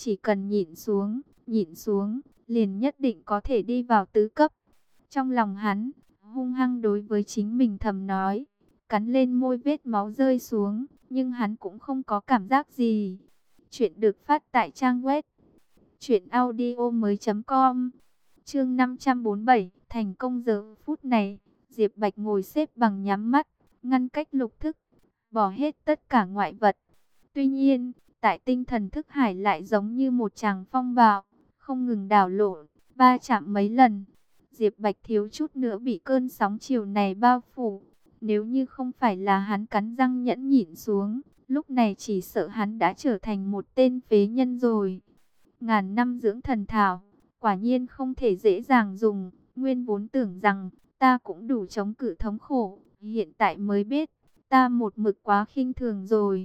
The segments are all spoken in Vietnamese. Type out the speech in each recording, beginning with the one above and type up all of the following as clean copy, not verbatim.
chỉ cần nhịn xuống, liền nhất định có thể đi vào tứ cấp. Trong lòng hắn, hung hăng đối với chính mình thầm nói, cắn lên môi vết máu rơi xuống, nhưng hắn cũng không có cảm giác gì. Chuyện được phát tại trang web truyệnaudiomoi.com. Chương 547, thành công. Giờ phút này, Diệp Bạch ngồi xếp bằng nhắm mắt, ngăn cách lục thức, bỏ hết tất cả ngoại vật. Tuy nhiên, tại tinh thần thức hải lại giống như một tràng phong bạo, không ngừng đảo lộn, va chạm mấy lần. Diệp Bạch thiếu chút nữa bị cơn sóng chiều này bao phủ. Nếu như không phải là hắn cắn răng nhẫn nhịn xuống, lúc này chỉ sợ hắn đã trở thành một tên phế nhân rồi. Ngàn năm dưỡng thần thảo, quả nhiên không thể dễ dàng dùng. Nguyên vốn tưởng rằng ta cũng đủ chống cự thống khổ, hiện tại mới biết ta một mực quá khinh thường rồi.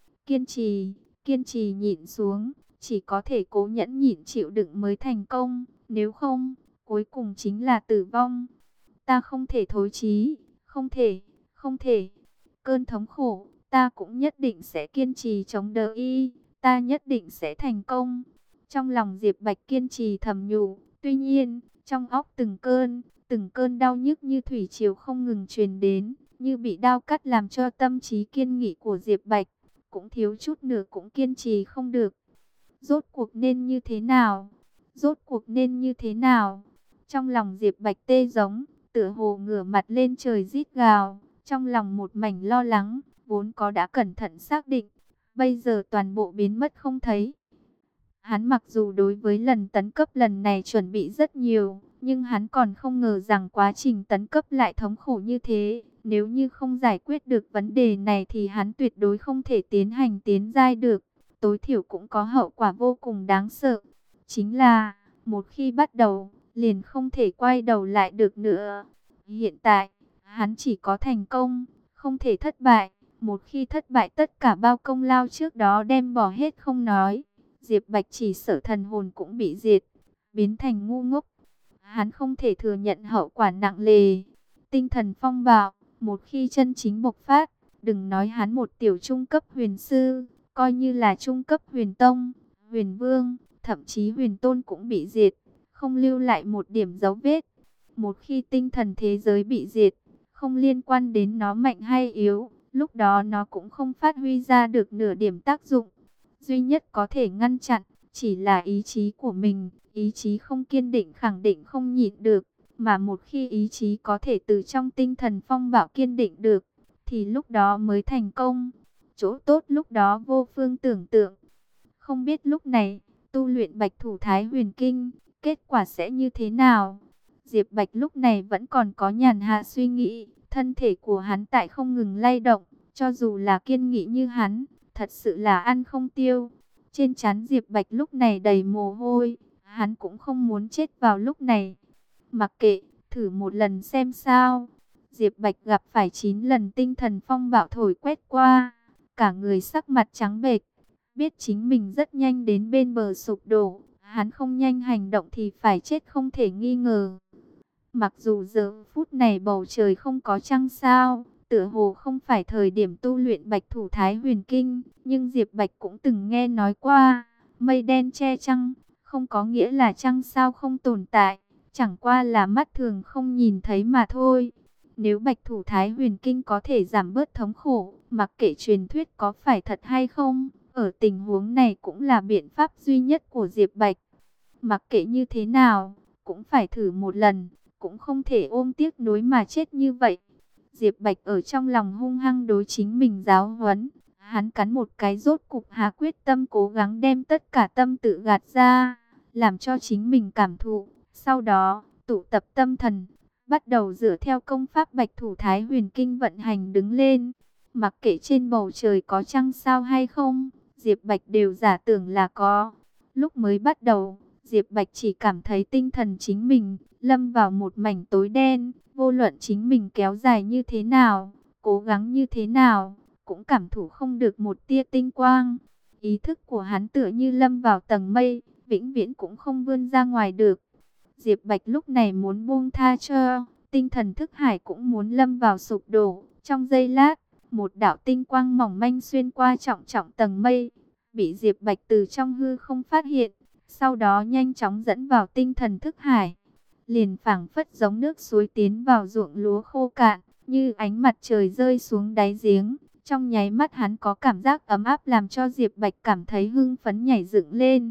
Kiên trì nhịn xuống, chỉ có thể cố nhẫn nhịn chịu đựng mới thành công, nếu không, cuối cùng chính là tử vong. Ta không thể thối chí, không thể. Cơn thống khổ, ta cũng nhất định sẽ kiên trì chống đỡ y, ta nhất định sẽ thành công. Trong lòng Diệp Bạch kiên trì thầm nhủ, tuy nhiên, trong óc từng cơn đau nhức như thủy triều không ngừng truyền đến, như bị đao cắt làm cho tâm trí kiên nghị của Diệp Bạch cũng thiếu chút nữa cũng kiên trì không được. Rốt cuộc nên như thế nào? Rốt cuộc nên như thế nào? Trong lòng Diệp Bạch tê giống, tựa hồ ngửa mặt lên trời rít gào, trong lòng một mảnh lo lắng, vốn có đã cẩn thận xác định, bây giờ toàn bộ biến mất không thấy. Hắn mặc dù đối với lần tấn cấp lần này chuẩn bị rất nhiều, nhưng hắn còn không ngờ rằng quá trình tấn cấp lại thống khổ như thế. Nếu như không giải quyết được vấn đề này thì hắn tuyệt đối không thể tiến giai được. Tối thiểu cũng có hậu quả vô cùng đáng sợ. Chính là, một khi bắt đầu, liền không thể quay đầu lại được nữa. Hiện tại, hắn chỉ có thành công, không thể thất bại. Một khi thất bại tất cả bao công lao trước đó đem bỏ hết không nói. Diệp Bạch chỉ sợ thần hồn cũng bị diệt, biến thành ngu ngốc. Hắn không thể thừa nhận hậu quả nặng nề. Tinh thần phong bạo, một khi chân chính bộc phát, đừng nói hắn một tiểu trung cấp huyền sư, coi như là trung cấp huyền tông, huyền vương, thậm chí huyền tôn cũng bị diệt, không lưu lại một điểm dấu vết. Một khi tinh thần thế giới bị diệt, không liên quan đến nó mạnh hay yếu, lúc đó nó cũng không phát huy ra được nửa điểm tác dụng. Duy nhất có thể ngăn chặn, chỉ là ý chí của mình, ý chí không kiên định khẳng định không nhịn được. Mà một khi ý chí có thể từ trong tinh thần phong bạo kiên định được, thì lúc đó mới thành công. Chỗ tốt lúc đó vô phương tưởng tượng. Không biết lúc này, tu luyện Bạch Thủ Thái Huyền Kinh, kết quả sẽ như thế nào? Diệp Bạch lúc này vẫn còn có nhàn hạ suy nghĩ, thân thể của hắn tại không ngừng lay động, cho dù là kiên nghị như hắn, thật sự là ăn không tiêu. Trên trán Diệp Bạch lúc này đầy mồ hôi, hắn cũng không muốn chết vào lúc này. Mặc kệ, thử một lần xem sao. Diệp Bạch gặp phải 9 lần tinh thần phong bạo thổi quét qua, cả người sắc mặt trắng bệch, biết chính mình rất nhanh đến bên bờ sụp đổ, hắn không nhanh hành động thì phải chết không thể nghi ngờ. Mặc dù giờ phút này bầu trời không có trăng sao, tựa hồ không phải thời điểm tu luyện Bạch Thủ Thái Huyền Kinh, nhưng Diệp Bạch cũng từng nghe nói qua, mây đen che trăng, không có nghĩa là trăng sao không tồn tại, chẳng qua là mắt thường không nhìn thấy mà thôi. Nếu Bạch Thủ Thái Huyền Kinh có thể giảm bớt thống khổ, mặc kệ truyền thuyết có phải thật hay không, ở tình huống này cũng là biện pháp duy nhất của Diệp Bạch. Mặc kệ như thế nào, cũng phải thử một lần, cũng không thể ôm tiếc nuối mà chết như vậy. Diệp Bạch ở trong lòng hung hăng đối chính mình giáo huấn, hắn cắn một cái rốt cục hạ quyết tâm cố gắng đem tất cả tâm tự gạt ra, làm cho chính mình cảm thụ, sau đó tụ tập tâm thần, bắt đầu dựa theo công pháp Bạch Thủ Thái Huyền Kinh vận hành đứng lên. Mặc kệ trên bầu trời có trăng sao hay không, Diệp Bạch đều giả tưởng là có. Lúc mới bắt đầu, Diệp Bạch chỉ cảm thấy tinh thần chính mình lâm vào một mảnh tối đen, vô luận chính mình kéo dài như thế nào, cố gắng như thế nào, cũng cảm thụ không được một tia tinh quang. Ý thức của hắn tựa như lâm vào tầng mây, vĩnh viễn cũng không vươn ra ngoài được. Diệp Bạch lúc này muốn buông tha cho, tinh thần thức hải cũng muốn lâm vào sụp đổ. Trong giây lát, một đạo tinh quang mỏng manh xuyên qua trọng trọng tầng mây, bị Diệp Bạch từ trong hư không phát hiện, sau đó nhanh chóng dẫn vào tinh thần thức hải. Liền phảng phất giống nước suối tiến vào ruộng lúa khô cạn, như ánh mặt trời rơi xuống đáy giếng. Trong nháy mắt hắn có cảm giác ấm áp làm cho Diệp Bạch cảm thấy hưng phấn nhảy dựng lên.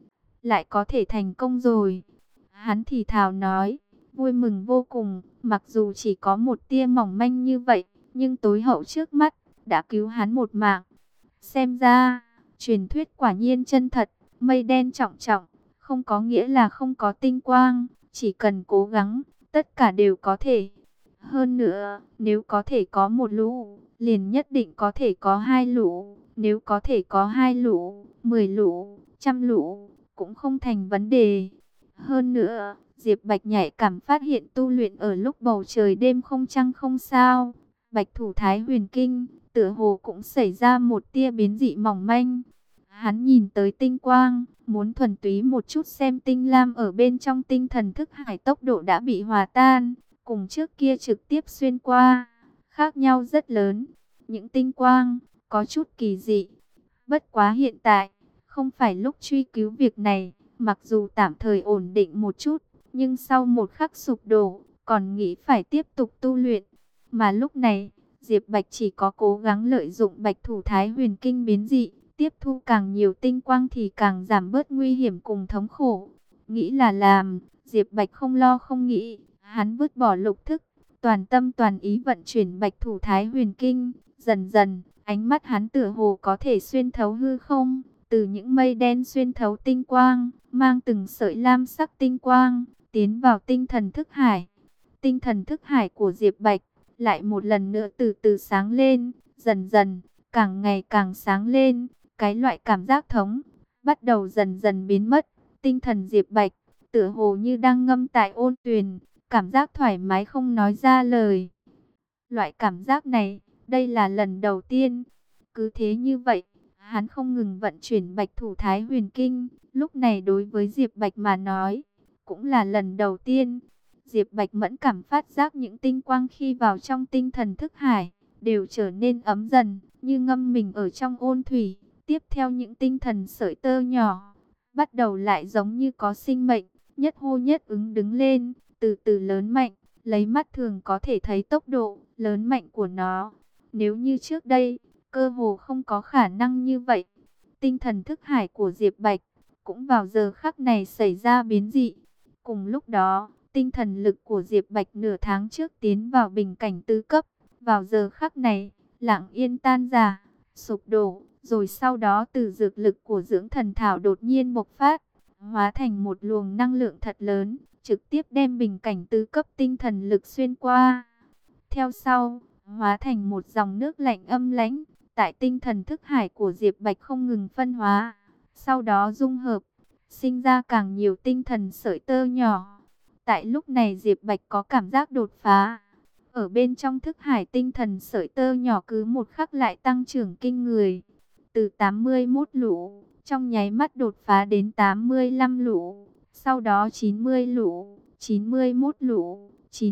Lại có thể thành công rồi. Hắn thì thào nói, vui mừng vô cùng, mặc dù chỉ có một tia mỏng manh như vậy, nhưng tối hậu trước mắt, đã cứu hắn một mạng. Xem ra, truyền thuyết quả nhiên chân thật, mây đen trọng trọng, không có nghĩa là không có tinh quang, chỉ cần cố gắng, tất cả đều có thể. Hơn nữa, nếu có thể có một lũ, liền nhất định có thể có hai lũ, nếu có thể có hai lũ, 10 lũ, trăm lũ, cũng không thành vấn đề. Hơn nữa, Diệp Bạch nhạy cảm phát hiện tu luyện ở lúc bầu trời đêm không trăng không sao. Bạch thủ Thái Huyền Kinh, tựa hồ cũng xảy ra một tia biến dị mỏng manh. Hắn nhìn tới tinh quang, muốn thuần túy một chút xem tinh lam ở bên trong tinh thần thức hải tốc độ đã bị hòa tan, cùng trước kia trực tiếp xuyên qua, khác nhau rất lớn. Những tinh quang, có chút kỳ dị. Bất quá hiện tại, không phải lúc truy cứu việc này, mặc dù tạm thời ổn định một chút, nhưng sau một khắc sụp đổ, còn nghĩ phải tiếp tục tu luyện. Mà lúc này, Diệp Bạch chỉ có cố gắng lợi dụng Bạch thủ Thái Huyền Kinh biến dị, tiếp thu càng nhiều tinh quang thì càng giảm bớt nguy hiểm cùng thống khổ. Nghĩ là làm, Diệp Bạch không lo không nghĩ, hắn vứt bỏ lục thức, toàn tâm toàn ý vận chuyển Bạch thủ Thái Huyền Kinh. Dần dần, ánh mắt hắn tựa hồ có thể xuyên thấu hư không, từ những mây đen xuyên thấu tinh quang, mang từng sợi lam sắc tinh quang, tiến vào tinh thần thức hải. Tinh thần thức hải của Diệp Bạch lại một lần nữa từ từ sáng lên, dần dần, càng ngày càng sáng lên. Cái loại cảm giác thống bắt đầu dần dần biến mất. Tinh thần Diệp Bạch tựa hồ như đang ngâm tại ôn tuyền, cảm giác thoải mái không nói ra lời. Loại cảm giác này, đây là lần đầu tiên. Cứ thế như vậy, hắn không ngừng vận chuyển Bạch thủ Thái Huyền Kinh. Lúc này đối với Diệp Bạch mà nói, cũng là lần đầu tiên. Diệp Bạch mẫn cảm phát giác những tinh quang khi vào trong tinh thần thức hải, đều trở nên ấm dần, như ngâm mình ở trong ôn thủy. Tiếp theo những tinh thần sợi tơ nhỏ, bắt đầu lại giống như có sinh mệnh, nhất hô nhất ứng đứng lên, từ từ lớn mạnh, lấy mắt thường có thể thấy tốc độ lớn mạnh của nó. Nếu như trước đây, cơ hồ không có khả năng như vậy. Tinh thần thức hải của Diệp Bạch cũng vào giờ khắc này xảy ra biến dị. Cùng lúc đó, tinh thần lực của Diệp Bạch nửa tháng trước tiến vào bình cảnh tứ cấp, vào giờ khắc này, lặng yên tan rã, sụp đổ, rồi sau đó từ dược lực của dưỡng thần thảo đột nhiên bộc phát, hóa thành một luồng năng lượng thật lớn, trực tiếp đem bình cảnh tứ cấp tinh thần lực xuyên qua. Theo sau, hóa thành một dòng nước lạnh âm lãnh, tại tinh thần thức hải của Diệp Bạch không ngừng phân hóa, sau đó dung hợp, sinh ra càng nhiều tinh thần sợi tơ nhỏ. Tại lúc này Diệp Bạch có cảm giác đột phá. Ở bên trong thức hải tinh thần sợi tơ nhỏ cứ một khắc lại tăng trưởng kinh người. Từ 81 lũ, trong nháy mắt đột phá đến 85 lũ, sau đó 90 lũ, 91 lũ,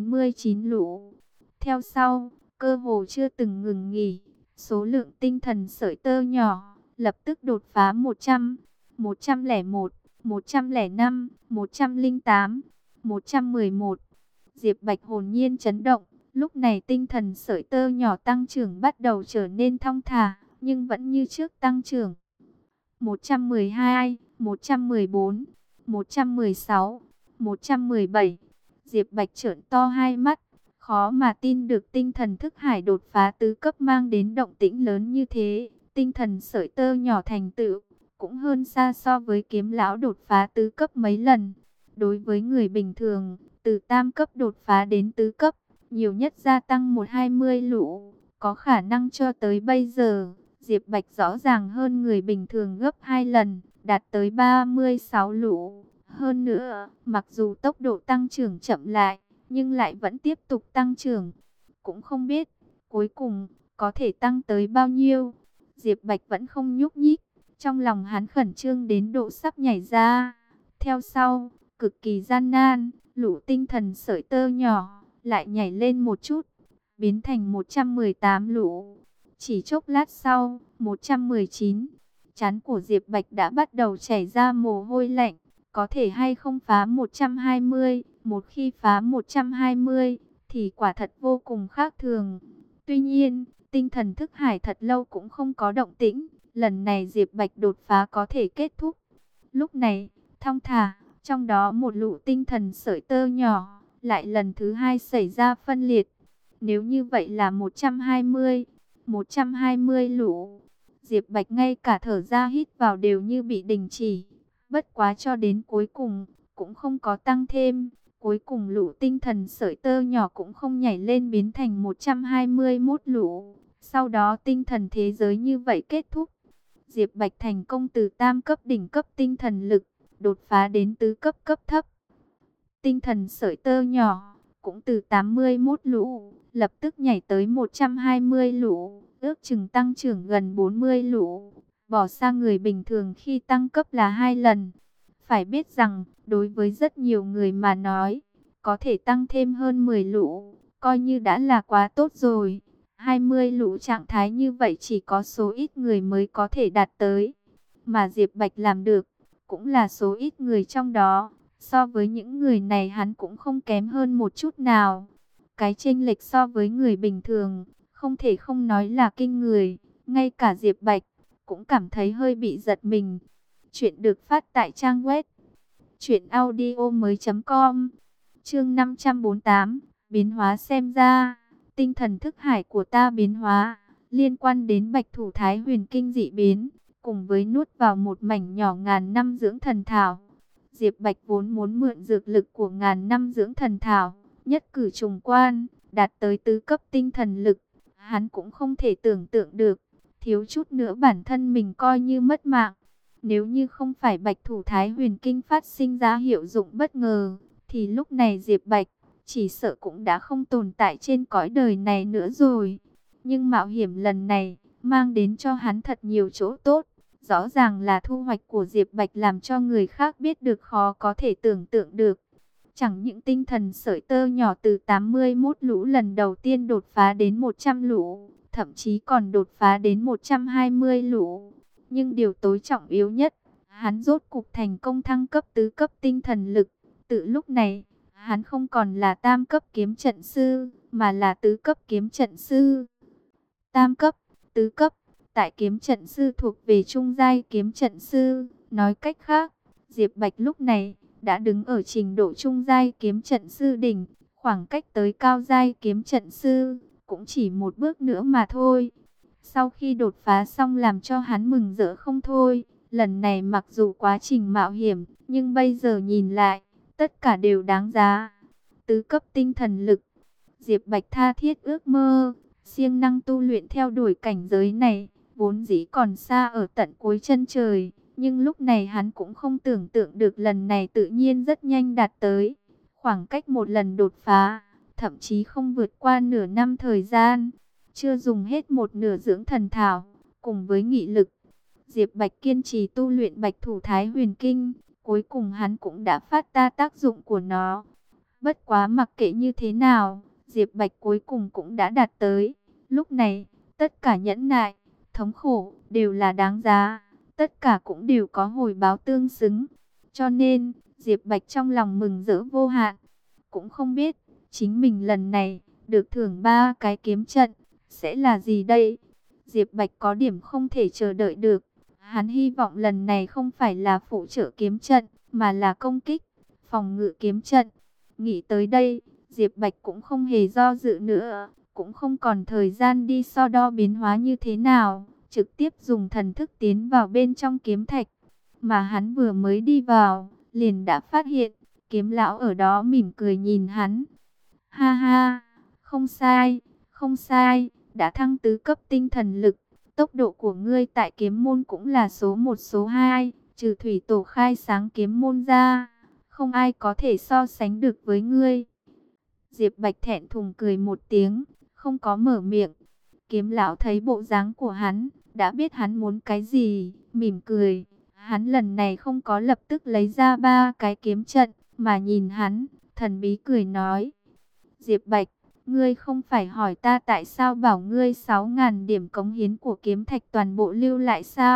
99 lũ. Theo sau, cơ hồ chưa từng ngừng nghỉ, số lượng tinh thần sợi tơ nhỏ lập tức đột phá 100, 101, 105, 108, 111. Diệp Bạch hồn nhiên chấn động, lúc này tinh thần sợi tơ nhỏ tăng trưởng bắt đầu trở nên thong thả, nhưng vẫn như trước tăng trưởng. 112, 114, 116, 117. Diệp Bạch trợn to hai mắt, khó mà tin được tinh thần thức hải đột phá tứ cấp mang đến động tĩnh lớn như thế. Tinh thần sợi tơ nhỏ thành tựu cũng hơn xa so với kiếm lão đột phá tứ cấp mấy lần. Đối với người bình thường, từ tam cấp đột phá đến tứ cấp, nhiều nhất gia tăng 120 lũ, có khả năng cho tới bây giờ. Diệp Bạch rõ ràng hơn người bình thường gấp 2 lần, đạt tới 36 lũ. Hơn nữa, mặc dù tốc độ tăng trưởng chậm lại, nhưng lại vẫn tiếp tục tăng trưởng. Cũng không biết, cuối cùng, có thể tăng tới bao nhiêu. Diệp Bạch vẫn không nhúc nhích, trong lòng hắn khẩn trương đến độ sắp nhảy ra. Theo sau, cực kỳ gian nan, lũ tinh thần sợi tơ nhỏ, lại nhảy lên một chút, biến thành 118 lũ. Chỉ chốc lát sau, 119, Trán của Diệp Bạch đã bắt đầu chảy ra mồ hôi lạnh. Có thể hay không phá 120, một khi phá 120 thì quả thật vô cùng khác thường. Tuy nhiên, tinh thần thức hải thật lâu cũng không có động tĩnh, lần này Diệp Bạch đột phá có thể kết thúc. Lúc này, thong thả, trong đó một lũ tinh thần sợi tơ nhỏ, lại lần thứ hai xảy ra phân liệt. Nếu như vậy là 120 lũ. Diệp Bạch ngay cả thở ra hít vào đều như bị đình chỉ. Bất quá cho đến cuối cùng, cũng không có tăng thêm. Cuối cùng lũ tinh thần sợi tơ nhỏ cũng không nhảy lên biến thành 121 lũ. Sau đó tinh thần thế giới như vậy kết thúc. Diệp Bạch thành công từ tam cấp đỉnh cấp tinh thần lực, đột phá đến tứ cấp cấp thấp. Tinh thần sợi tơ nhỏ, cũng từ 81 lũ, lập tức nhảy tới 120 lũ, ước chừng tăng trưởng gần 40 lũ. Bỏ xa người bình thường khi tăng cấp là 2 lần. Phải biết rằng, đối với rất nhiều người mà nói, có thể tăng thêm hơn 10 lũ, coi như đã là quá tốt rồi. 20 lũ trạng thái như vậy chỉ có số ít người mới có thể đạt tới. Mà Diệp Bạch làm được, cũng là số ít người trong đó. So với những người này hắn cũng không kém hơn một chút nào. Cái chênh lệch so với người bình thường, không thể không nói là kinh người. Ngay cả Diệp Bạch cũng cảm thấy hơi bị giật mình. Chuyện được phát tại trang web truyệnaudiomoi.com. Chương 548, biến hóa xem ra, tinh thần thức hải của ta biến hóa, liên quan đến Bạch Thủ Thái Huyền Kinh dị biến, cùng với nuốt vào một mảnh nhỏ ngàn năm dưỡng thần thảo. Diệp Bạch vốn muốn mượn dược lực của ngàn năm dưỡng thần thảo, nhất cử trùng quan, đạt tới tứ cấp tinh thần lực. Hắn cũng không thể tưởng tượng được, thiếu chút nữa bản thân mình coi như mất mạng. Nếu như không phải Bạch Thủ Thái Huyền Kinh phát sinh ra hiệu dụng bất ngờ, thì lúc này Diệp Bạch chỉ sợ cũng đã không tồn tại trên cõi đời này nữa rồi. Nhưng mạo hiểm lần này mang đến cho hắn thật nhiều chỗ tốt. Rõ ràng là thu hoạch của Diệp Bạch làm cho người khác biết được khó có thể tưởng tượng được. Chẳng những tinh thần sợi tơ nhỏ từ 81 lũ lần đầu tiên đột phá đến 100 lũ, thậm chí còn đột phá đến 120 lũ. Nhưng điều tối trọng yếu nhất, hắn rốt cục thành công thăng cấp tứ cấp tinh thần lực. Từ lúc này, hắn không còn là tam cấp kiếm trận sư, mà là tứ cấp kiếm trận sư. Tam cấp, tứ cấp, tại kiếm trận sư thuộc về trung giai kiếm trận sư. Nói cách khác, Diệp Bạch lúc này đã đứng ở trình độ trung giai kiếm trận sư đỉnh, khoảng cách tới cao giai kiếm trận sư cũng chỉ một bước nữa mà thôi. Sau khi đột phá xong làm cho hắn mừng rỡ không thôi. Lần này mặc dù quá trình mạo hiểm, nhưng bây giờ nhìn lại, tất cả đều đáng giá. Tứ cấp tinh thần lực, Diệp Bạch tha thiết ước mơ, siêng năng tu luyện theo đuổi cảnh giới này, vốn dĩ còn xa ở tận cuối chân trời. Nhưng lúc này hắn cũng không tưởng tượng được lần này tự nhiên rất nhanh đạt tới. Khoảng cách một lần đột phá, thậm chí không vượt qua nửa năm thời gian. Chưa dùng hết một nửa dưỡng thần thảo, cùng với nghị lực, Diệp Bạch kiên trì tu luyện Bạch Thủ Thái Huyền Kinh. Cuối cùng hắn cũng đã phát ra tác dụng của nó. Bất quá mặc kệ như thế nào, Diệp Bạch cuối cùng cũng đã đạt tới. Lúc này, tất cả nhẫn nại, thống khổ, đều là đáng giá. Tất cả cũng đều có hồi báo tương xứng. Cho nên, Diệp Bạch trong lòng mừng rỡ vô hạn. Cũng không biết, chính mình lần này, được thưởng 3 cái kiếm trận, sẽ là gì đây? Diệp Bạch có điểm không thể chờ đợi được. Hắn hy vọng lần này không phải là phụ trợ kiếm trận, mà là công kích, phòng ngự kiếm trận. Nghĩ tới đây, Diệp Bạch cũng không hề do dự nữa, cũng không còn thời gian đi so đo biến hóa như thế nào, trực tiếp dùng thần thức tiến vào bên trong kiếm thạch. Mà hắn vừa mới đi vào, liền đã phát hiện, kiếm lão ở đó mỉm cười nhìn hắn. Ha ha, không sai, không sai, đã thăng tứ cấp tinh thần lực. Tốc độ của ngươi tại kiếm môn cũng là số 1 số 2, trừ thủy tổ khai sáng kiếm môn ra, không ai có thể so sánh được với ngươi. Diệp Bạch thẹn thùng cười một tiếng, không có mở miệng. Kiếm lão thấy bộ dáng của hắn, đã biết hắn muốn cái gì, mỉm cười. Hắn lần này không có lập tức lấy ra 3 cái kiếm trận, mà nhìn hắn, thần bí cười nói. Diệp Bạch, ngươi không phải hỏi ta tại sao bảo ngươi 6.000 điểm cống hiến của kiếm thạch toàn bộ lưu lại sao?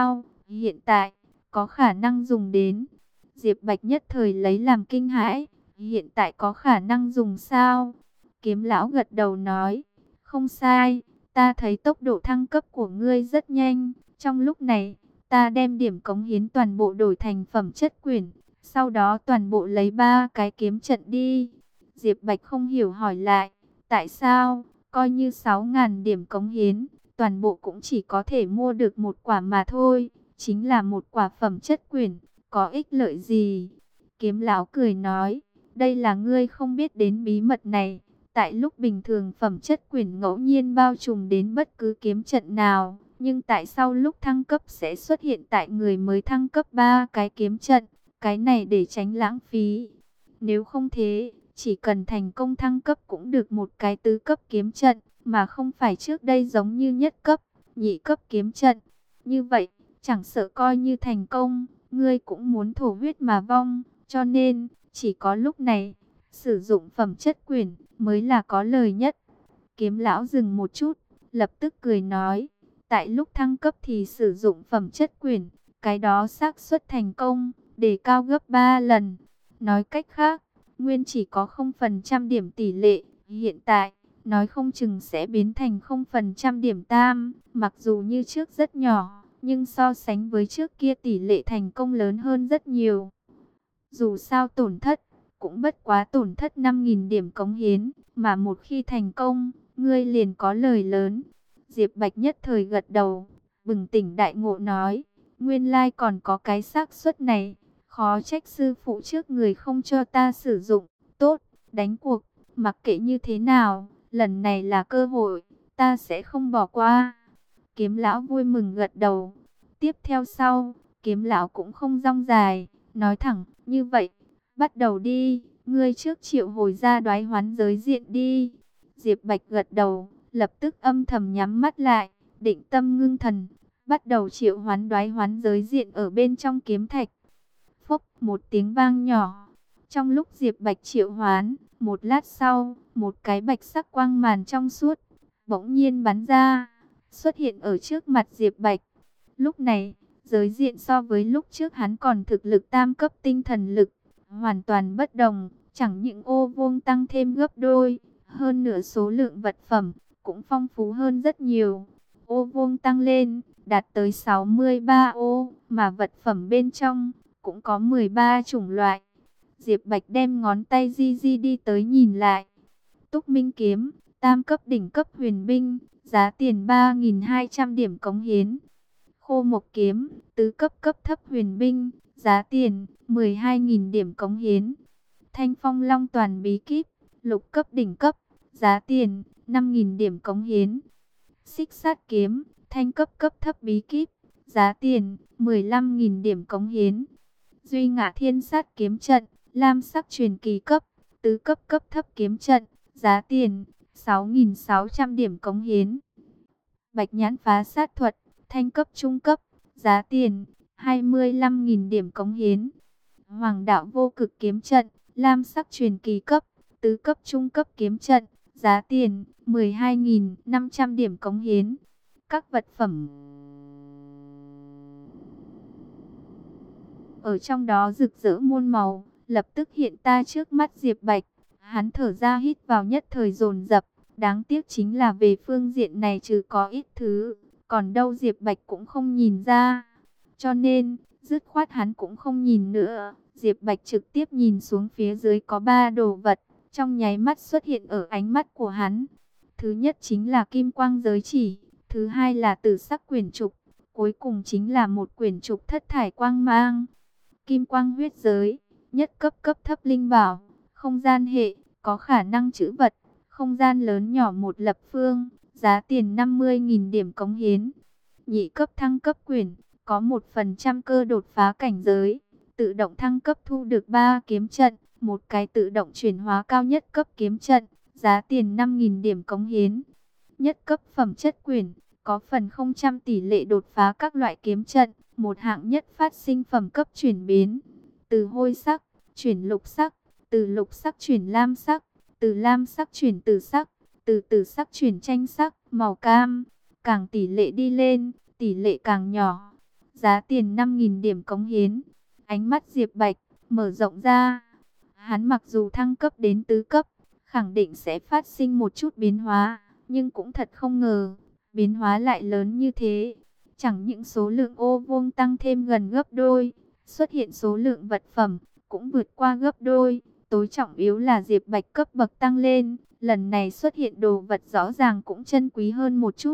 hiện tại có khả năng dùng đến. Diệp Bạch nhất thời lấy làm kinh hãi, hiện tại có khả năng dùng sao? Kiếm lão gật đầu nói, không sai, ta thấy tốc độ thăng cấp của ngươi rất nhanh. Trong lúc này, ta đem điểm cống hiến toàn bộ đổi thành phẩm chất quyển, sau đó toàn bộ lấy 3 cái kiếm trận đi. Diệp Bạch không hiểu hỏi lại, tại sao, coi như 6.000 điểm cống hiến, toàn bộ cũng chỉ có thể mua được một quả mà thôi, chính là một quả phẩm chất quyển, có ích lợi gì? Kiếm lão cười nói, đây là ngươi không biết đến bí mật này. Tại lúc bình thường phẩm chất quyển ngẫu nhiên bao trùm đến bất cứ kiếm trận nào, nhưng tại sao lúc thăng cấp sẽ xuất hiện tại người mới thăng cấp 3 cái kiếm trận, cái này để tránh lãng phí. Nếu không thế, chỉ cần thành công thăng cấp cũng được một cái tứ cấp kiếm trận, mà không phải trước đây giống như nhất cấp, nhị cấp kiếm trận. Như vậy, chẳng sợ coi như thành công, ngươi cũng muốn thổ huyết mà vong, cho nên, chỉ có lúc này, sử dụng phẩm chất quyển mới là có lời nhất. Kiếm lão dừng một chút, lập tức cười nói, tại lúc thăng cấp thì sử dụng phẩm chất quyển, cái đó xác suất thành công, đề cao gấp 3 lần. Nói cách khác, nguyên chỉ có 0% điểm tỷ lệ, hiện tại, nói không chừng sẽ biến thành 0% điểm tam, mặc dù như trước rất nhỏ, nhưng so sánh với trước kia tỷ lệ thành công lớn hơn rất nhiều. Dù sao tổn thất, cũng bất quá tổn thất 5.000 điểm cống hiến, mà một khi thành công, ngươi liền có lời lớn. Diệp Bạch nhất thời gật đầu, bừng tỉnh đại ngộ nói, nguyên lai còn có cái xác suất này, khó trách sư phụ trước người không cho ta sử dụng, tốt, đánh cuộc, mặc kệ như thế nào, lần này là cơ hội, ta sẽ không bỏ qua. Kiếm lão vui mừng gật đầu, tiếp theo sau, kiếm lão cũng không rong dài, nói thẳng, như vậy, bắt đầu đi, ngươi trước triệu hồi ra đoái hoán giới diện đi. Diệp Bạch gật đầu, lập tức âm thầm nhắm mắt lại, định tâm ngưng thần, bắt đầu triệu hoán đoái hoán giới diện ở bên trong kiếm thạch. Phốc, một tiếng vang nhỏ. Trong lúc Diệp Bạch triệu hoán, một lát sau, một cái bạch sắc quang màn trong suốt, bỗng nhiên bắn ra, xuất hiện ở trước mặt Diệp Bạch. Lúc này, giới diện so với lúc trước hắn còn thực lực tam cấp tinh thần lực, hoàn toàn bất đồng, chẳng những ô vuông tăng thêm gấp đôi, hơn nửa số lượng vật phẩm, cũng phong phú hơn rất nhiều. Ô vuông tăng lên, đạt tới 63 ô, mà vật phẩm bên trong, cũng có 13 chủng loại. Diệp Bạch đem ngón tay di di đi tới nhìn lại. Túc Minh kiếm, tam cấp đỉnh cấp huyền binh, giá tiền 3.200 điểm cống hiến. Khô Mộc kiếm, tứ cấp cấp thấp huyền binh, giá tiền 12.000 điểm cống hiến. Thanh Phong Long toàn bí kíp, lục cấp đỉnh cấp, giá tiền 5.000 điểm cống hiến. Xích sát kiếm, thanh cấp cấp thấp bí kíp, giá tiền 15.000 điểm cống hiến. Duy Ngã Thiên Sát kiếm trận, lam sắc truyền kỳ cấp, tứ cấp cấp thấp kiếm trận, giá tiền 6.600 điểm cống hiến. Bạch Nhãn Phá Sát thuật, thanh cấp trung cấp, giá tiền 25.000 điểm cống hiến. Hoàng Đạo Vô Cực kiếm trận, lam sắc truyền kỳ cấp, tứ cấp trung cấp kiếm trận, giá tiền 12.500 điểm cống hiến. Các vật phẩm ở trong đó rực rỡ muôn màu, lập tức hiện ta trước mắt Diệp Bạch. Hắn thở ra hít vào nhất thời dồn dập, đáng tiếc chính là về phương diện này trừ có ít thứ, còn đâu Diệp Bạch cũng không nhìn ra. Cho nên, dứt khoát hắn cũng không nhìn nữa. Diệp Bạch trực tiếp nhìn xuống phía dưới có 3 đồ vật, trong nháy mắt xuất hiện ở ánh mắt của hắn. Thứ nhất chính là kim quang giới chỉ, thứ hai là tử sắc quyển trục, cuối cùng chính là một quyển trục thất thải quang mang. Kim quang huyết giới, nhất cấp cấp thấp linh bảo, không gian hệ, có khả năng trữ vật, không gian lớn nhỏ một lập phương, giá tiền 50.000 điểm cống hiến. Nhị cấp thăng cấp quyển, có 1% cơ đột phá cảnh giới, tự động thăng cấp thu được 3 kiếm trận, một cái tự động chuyển hóa cao nhất cấp kiếm trận, giá tiền 5.000 điểm cống hiến. Nhất cấp phẩm chất quyển, có phần 0% tỷ lệ đột phá các loại kiếm trận, một hạng nhất phát sinh phẩm cấp chuyển biến, từ hôi sắc, chuyển lục sắc, từ lục sắc chuyển lam sắc, từ lam sắc chuyển tử sắc, từ tử sắc chuyển tranh sắc, màu cam, càng tỷ lệ đi lên, tỷ lệ càng nhỏ. giá tiền 5.000 điểm cống hiến. Ánh mắt Diệp Bạch mở rộng ra. Hắn mặc dù thăng cấp đến tứ cấp, khẳng định sẽ phát sinh một chút biến hóa, nhưng cũng thật không ngờ, biến hóa lại lớn như thế. Chẳng những số lượng ô vuông tăng thêm gần gấp đôi, xuất hiện số lượng vật phẩm cũng vượt qua gấp đôi. Tối trọng yếu là Diệp Bạch cấp bậc tăng lên, lần này xuất hiện đồ vật rõ ràng cũng chân quý hơn một chút.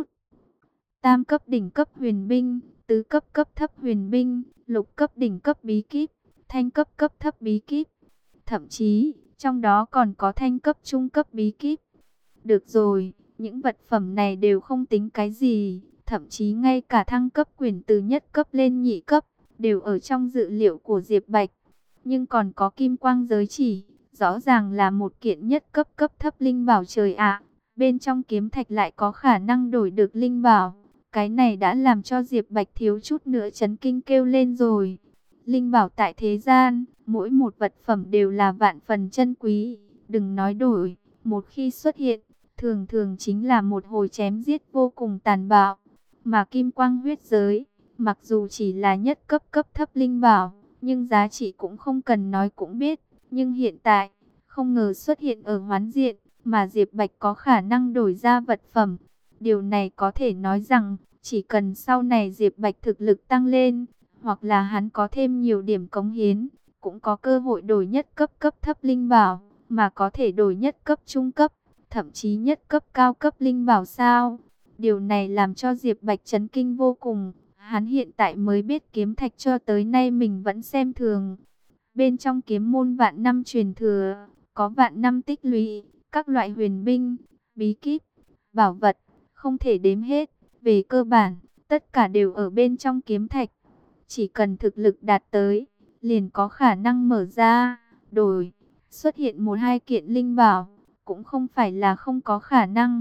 Tam cấp đỉnh cấp huyền binh, tứ cấp cấp thấp huyền binh, lục cấp đỉnh cấp bí kíp, thanh cấp cấp thấp bí kíp. Thậm chí, trong đó còn có thanh cấp trung cấp bí kíp. Được rồi, những vật phẩm này đều không tính cái gì, thậm chí ngay cả thăng cấp quyền từ nhất cấp lên nhị cấp, đều ở trong dự liệu của Diệp Bạch. Nhưng còn có kim quang giới chỉ, rõ ràng là một kiện nhất cấp cấp thấp linh bảo trời ạ. Bên trong kiếm thạch lại có khả năng đổi được linh bảo. Cái này đã làm cho Diệp Bạch thiếu chút nữa chấn kinh kêu lên rồi. Linh bảo tại thế gian, mỗi một vật phẩm đều là vạn phần chân quý. Đừng nói đổi, một khi xuất hiện, thường thường chính là một hồi chém giết vô cùng tàn bạo. Mà kim quang huyết giới, mặc dù chỉ là nhất cấp cấp thấp linh bảo, nhưng giá trị cũng không cần nói cũng biết. Nhưng hiện tại, không ngờ xuất hiện ở hoán diện, mà Diệp Bạch có khả năng đổi ra vật phẩm. Điều này có thể nói rằng, chỉ cần sau này Diệp Bạch thực lực tăng lên, hoặc là hắn có thêm nhiều điểm cống hiến, cũng có cơ hội đổi nhất cấp cấp thấp linh bảo, mà có thể đổi nhất cấp trung cấp, thậm chí nhất cấp cao cấp linh bảo sao. Điều này làm cho Diệp Bạch chấn kinh vô cùng. Hắn hiện tại mới biết kiếm thạch cho tới nay mình vẫn xem thường. Bên trong kiếm môn vạn năm truyền thừa, có vạn năm tích lũy, các loại huyền binh, bí kíp, bảo vật, không thể đếm hết. Về cơ bản, tất cả đều ở bên trong kiếm thạch. Chỉ cần thực lực đạt tới, liền có khả năng mở ra, đổi, xuất hiện một hai kiện linh bảo, cũng không phải là không có khả năng.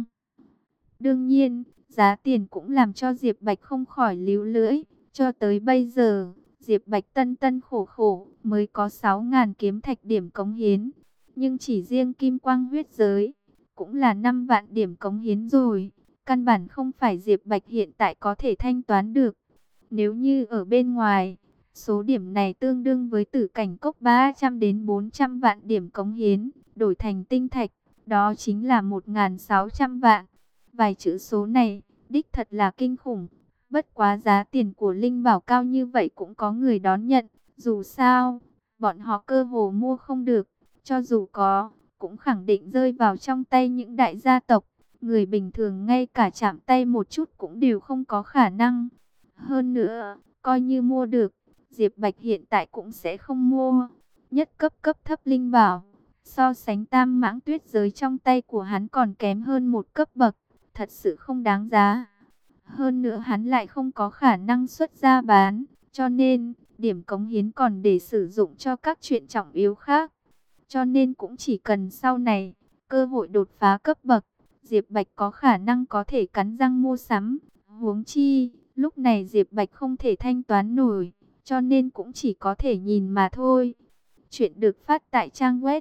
Đương nhiên, giá tiền cũng làm cho Diệp Bạch không khỏi líu lưỡi. Cho tới bây giờ, Diệp Bạch tân tân khổ khổ mới có 6.000 kiếm thạch điểm cống hiến. Nhưng chỉ riêng kim quang huyết giới, cũng là 5 vạn điểm cống hiến rồi. Căn bản không phải Diệp Bạch hiện tại có thể thanh toán được. Nếu như ở bên ngoài, số điểm này tương đương với tử cảnh cốc 300 đến 400 vạn điểm cống hiến, đổi thành tinh thạch, đó chính là 1.600 vạn. Vài chữ số này, đích thật là kinh khủng. Bất quá giá tiền của linh bảo cao như vậy cũng có người đón nhận. Dù sao, bọn họ cơ hồ mua không được. Cho dù có, cũng khẳng định rơi vào trong tay những đại gia tộc. Người bình thường ngay cả chạm tay một chút cũng đều không có khả năng. Hơn nữa, coi như mua được, Diệp Bạch hiện tại cũng sẽ không mua. Nhất cấp cấp thấp linh bảo, so sánh tam mãng tuyết giới trong tay của hắn còn kém hơn một cấp bậc. Thật sự không đáng giá. Hơn nữa hắn lại không có khả năng xuất ra bán, cho nên điểm cống hiến còn để sử dụng cho các chuyện trọng yếu khác. Cho nên cũng chỉ cần sau này cơ hội đột phá cấp bậc, Diệp Bạch có khả năng có thể cắn răng mua sắm. Huống chi, lúc này Diệp Bạch không thể thanh toán nổi, cho nên cũng chỉ có thể nhìn mà thôi. Chuyện được phát tại trang web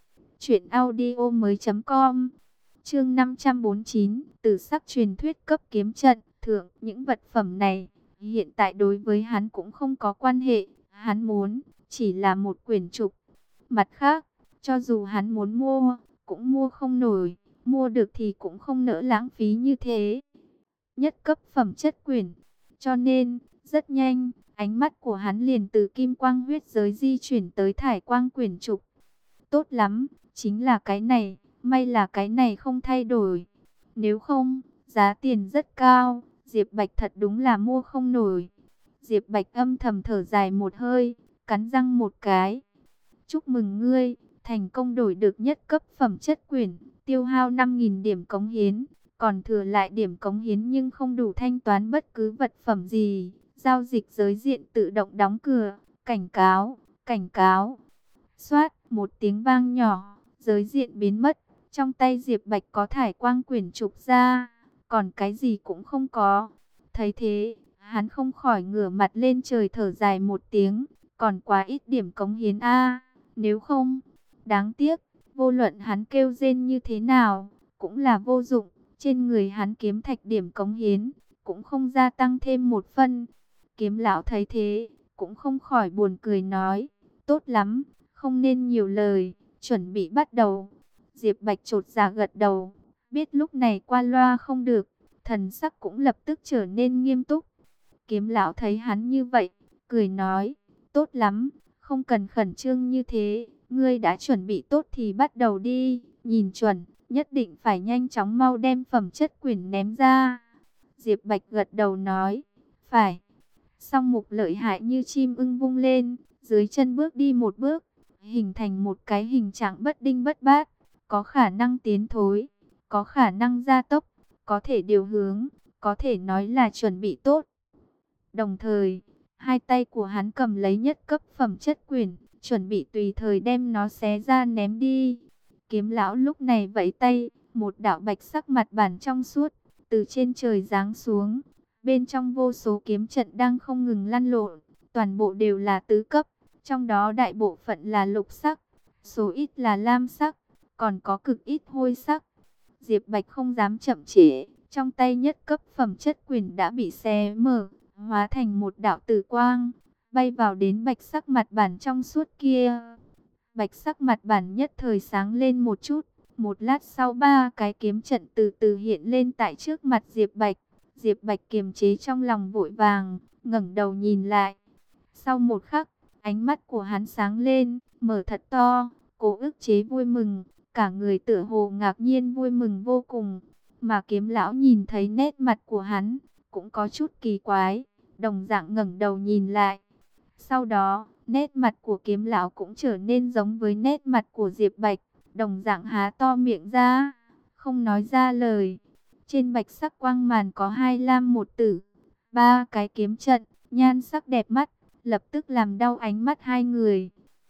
truyệnaudiomoi.com. Chương 549, Tử sắc truyền thuyết cấp kiếm trận thượng. Những vật phẩm này hiện tại đối với hắn cũng không có quan hệ, hắn muốn chỉ là một quyển trục. Mặt khác, cho dù hắn muốn mua, cũng mua không nổi, mua được thì cũng không nỡ lãng phí như thế. Nhất cấp phẩm chất quyển, cho nên rất nhanh, ánh mắt của hắn liền từ kim quang huyết giới di chuyển tới thải quang quyển trục. Tốt lắm, chính là cái này. May là cái này không thay đổi. Nếu không, giá tiền rất cao, Diệp Bạch thật đúng là mua không nổi. Diệp Bạch âm thầm thở dài một hơi, cắn răng một cái. Chúc mừng ngươi, thành công đổi được nhất cấp phẩm chất quyển, tiêu hao 5.000 điểm cống hiến. Còn thừa lại điểm cống hiến nhưng không đủ thanh toán bất cứ vật phẩm gì. Giao dịch giới diện tự động đóng cửa. Cảnh cáo, cảnh cáo. Xoát, một tiếng vang nhỏ, giới diện biến mất. Trong tay Diệp Bạch có thải quang quyển trục ra, còn cái gì cũng không có. Thấy thế, hắn không khỏi ngửa mặt lên trời thở dài một tiếng, còn quá ít điểm cống hiến a. Nếu không, đáng tiếc, vô luận hắn kêu rên như thế nào, cũng là vô dụng. Trên người hắn kiếm thạch điểm cống hiến, cũng không gia tăng thêm một phân. Kiếm lão thấy thế, cũng không khỏi buồn cười nói, tốt lắm, không nên nhiều lời, chuẩn bị bắt đầu. Diệp Bạch chột dạ gật đầu, biết lúc này qua loa không được, thần sắc cũng lập tức trở nên nghiêm túc. Kiếm lão thấy hắn như vậy, cười nói, tốt lắm, không cần khẩn trương như thế, ngươi đã chuẩn bị tốt thì bắt đầu đi, nhìn chuẩn, nhất định phải nhanh chóng mau đem phẩm chất quyển ném ra. Diệp Bạch gật đầu nói, phải. Song mục lợi hại như chim ưng vung lên, dưới chân bước đi một bước, hình thành một cái hình trạng bất đinh bất bát, có khả năng tiến thối, có khả năng gia tốc, có thể điều hướng, có thể nói là chuẩn bị tốt. Đồng thời, hai tay của hắn cầm lấy nhất cấp phẩm chất quyển, chuẩn bị tùy thời đem nó xé ra ném đi. Kiếm lão lúc này vẫy tay, một đạo bạch sắc mặt bản trong suốt, từ trên trời giáng xuống. Bên trong vô số kiếm trận đang không ngừng lăn lộn, toàn bộ đều là tứ cấp, trong đó đại bộ phận là lục sắc, số ít là lam sắc, còn có cực ít hôi sắc. Diệp Bạch không dám chậm trễ, trong tay nhất cấp phẩm chất quyển đã bị xé mở, hóa thành một đạo tử quang, bay vào đến bạch sắc mặt bản trong suốt kia. Bạch sắc mặt bản nhất thời sáng lên một chút, một lát sau ba cái kiếm trận từ từ hiện lên tại trước mặt Diệp Bạch. Diệp Bạch kiềm chế trong lòng vội vàng, ngẩng đầu nhìn lại. Sau một khắc, ánh mắt của hắn sáng lên, mở thật to, cố ức chế vui mừng, cả người tựa hồ ngạc nhiên vui mừng vô cùng. Mà kiếm lão nhìn thấy nét mặt của hắn, cũng có chút kỳ quái, đồng dạng ngẩng đầu nhìn lại. Sau đó, nét mặt của kiếm lão cũng trở nên giống với nét mặt của Diệp Bạch, đồng dạng há to miệng ra, không nói ra lời. Trên bạch sắc quang màn có hai lam một tử, ba cái kiếm trận, nhan sắc đẹp mắt, lập tức làm đau ánh mắt hai người.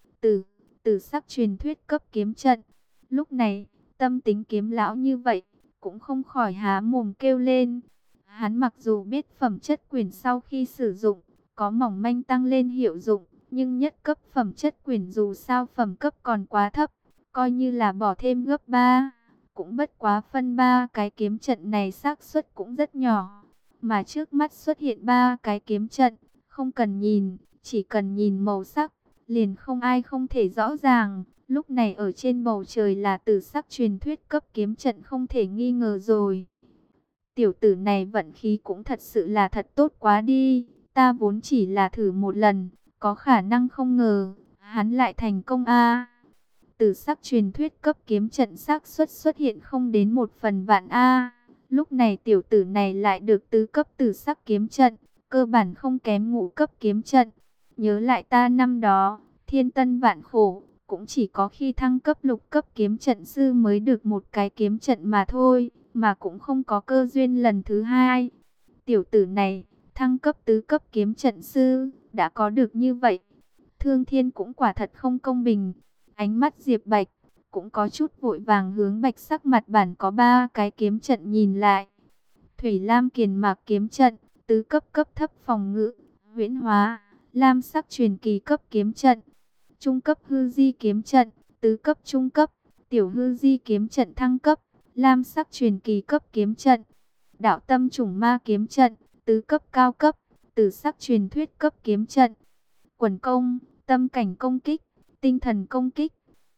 Tử sắc truyền thuyết cấp kiếm trận. Lúc này, tâm tính kiếm lão như vậy, cũng không khỏi há mồm kêu lên. Hắn mặc dù biết phẩm chất quyển sau khi sử dụng, có mỏng manh tăng lên hiệu dụng, nhưng nhất cấp phẩm chất quyển dù sao phẩm cấp còn quá thấp, coi như là bỏ thêm gấp 3, cũng bất quá phân ba cái kiếm trận này xác suất cũng rất nhỏ. Mà trước mắt xuất hiện ba cái kiếm trận, không cần nhìn, chỉ cần nhìn màu sắc, liền không ai không thể rõ ràng. Lúc này ở trên bầu trời là tử sắc truyền thuyết cấp kiếm trận không thể nghi ngờ rồi. Tiểu tử này vận khí cũng thật sự là thật tốt quá đi. Ta vốn chỉ là thử một lần, có khả năng không ngờ, hắn lại thành công a. Tử sắc truyền thuyết cấp kiếm trận xác suất xuất hiện không đến 1/1000 a. Lúc này tiểu tử này lại được tứ cấp tử sắc kiếm trận, cơ bản không kém ngũ cấp kiếm trận. Nhớ lại ta năm đó, thiên tân vạn khổ, cũng chỉ có khi thăng cấp lục cấp kiếm trận sư mới được một cái kiếm trận mà thôi, mà cũng không có cơ duyên lần thứ hai. Tiểu tử này, thăng cấp tứ cấp kiếm trận sư, đã có được như vậy. Thương Thiên cũng quả thật không công bình. Ánh mắt Diệp Bạch cũng có chút vội vàng hướng bạch sắc mặt bản có ba cái kiếm trận nhìn lại. Thủy Lam Kiền Mạc kiếm trận, tứ cấp cấp thấp phòng ngự, huyễn hóa, lam sắc truyền kỳ cấp kiếm trận, trung cấp hư di kiếm trận, tứ cấp trung cấp, tiểu hư di kiếm trận thăng cấp, lam sắc truyền kỳ cấp kiếm trận, đạo tâm chủng ma kiếm trận, tứ cấp cao cấp, tử sắc truyền thuyết cấp kiếm trận, quần công, tâm cảnh công kích, tinh thần công kích.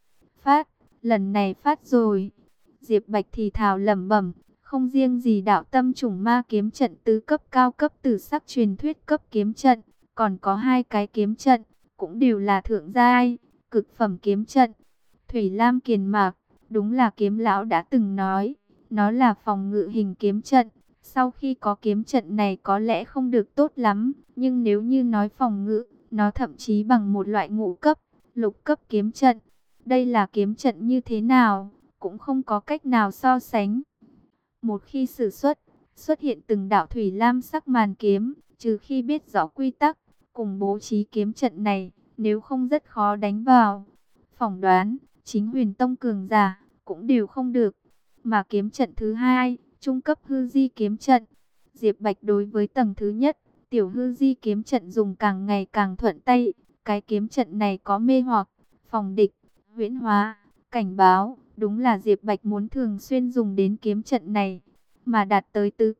Phát, lần này phát rồi. Diệp Bạch thì thào lẩm bẩm, không riêng gì đạo tâm chủng ma kiếm trận tứ cấp cao cấp tử sắc truyền thuyết cấp kiếm trận, còn có hai cái kiếm trận, cũng đều là thượng giai, cực phẩm kiếm trận. Thủy Lam Kiền Mạc, đúng là kiếm lão đã từng nói, nó là phòng ngự hình kiếm trận. Sau khi có kiếm trận này có lẽ không được tốt lắm, nhưng nếu như nói phòng ngự, nó thậm chí bằng một loại ngũ cấp, lục cấp kiếm trận. Đây là kiếm trận như thế nào, cũng không có cách nào so sánh. Một khi sử xuất hiện từng đạo thủy lam sắc màn kiếm, trừ khi biết rõ quy tắc, cùng bố trí kiếm trận này, nếu không rất khó đánh vào. Phỏng đoán, chính Huyền Tông cường giả, cũng đều không được. Mà kiếm trận thứ hai, trung cấp hư di kiếm trận. Diệp Bạch đối với tầng thứ nhất, tiểu hư di kiếm trận dùng càng ngày càng thuận tay. Cái kiếm trận này có mê hoặc, phòng địch, huyễn hóa, cảnh báo. Đúng là Diệp Bạch muốn thường xuyên dùng đến kiếm trận này. Mà đạt tới tứ cấp,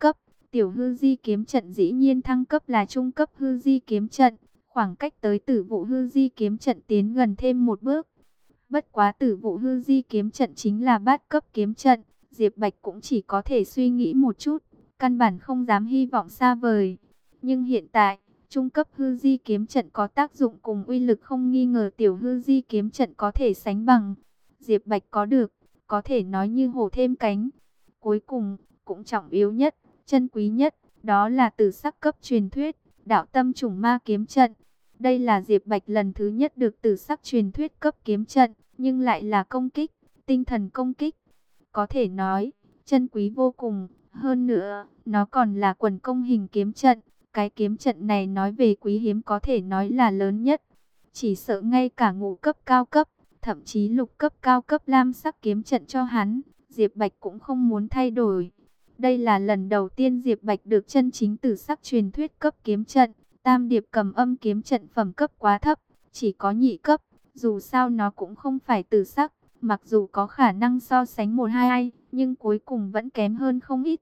Tiểu hư di kiếm trận dĩ nhiên thăng cấp là trung cấp hư di kiếm trận, khoảng cách tới tử vụ hư di kiếm trận tiến gần thêm một bước. Bất quá tử vụ hư di kiếm trận chính là bát cấp kiếm trận, Diệp Bạch cũng chỉ có thể suy nghĩ một chút, căn bản không dám hy vọng xa vời. Nhưng hiện tại, trung cấp hư di kiếm trận có tác dụng cùng uy lực không nghi ngờ tiểu hư di kiếm trận có thể sánh bằng. Diệp Bạch có được, có thể nói như hổ thêm cánh. Cuối cùng, cũng trọng yếu nhất, chân quý nhất, đó là tử sắc cấp truyền thuyết, đạo tâm chủng ma kiếm trận. Đây là Diệp Bạch lần thứ nhất được tử sắc truyền thuyết cấp kiếm trận, nhưng lại là công kích, tinh thần công kích. Có thể nói, chân quý vô cùng. Hơn nữa, nó còn là quần công hình kiếm trận. Cái kiếm trận này nói về quý hiếm có thể nói là lớn nhất. Chỉ sợ ngay cả ngũ cấp cao cấp, thậm chí lục cấp cao cấp lam sắc kiếm trận cho hắn, Diệp Bạch cũng không muốn thay đổi. Đây là lần đầu tiên Diệp Bạch được chân chính tử sắc truyền thuyết cấp kiếm trận. Tam điệp cầm âm kiếm trận phẩm cấp quá thấp, chỉ có nhị cấp, dù sao nó cũng không phải tử sắc, mặc dù có khả năng so sánh 1-2, nhưng cuối cùng vẫn kém hơn không ít.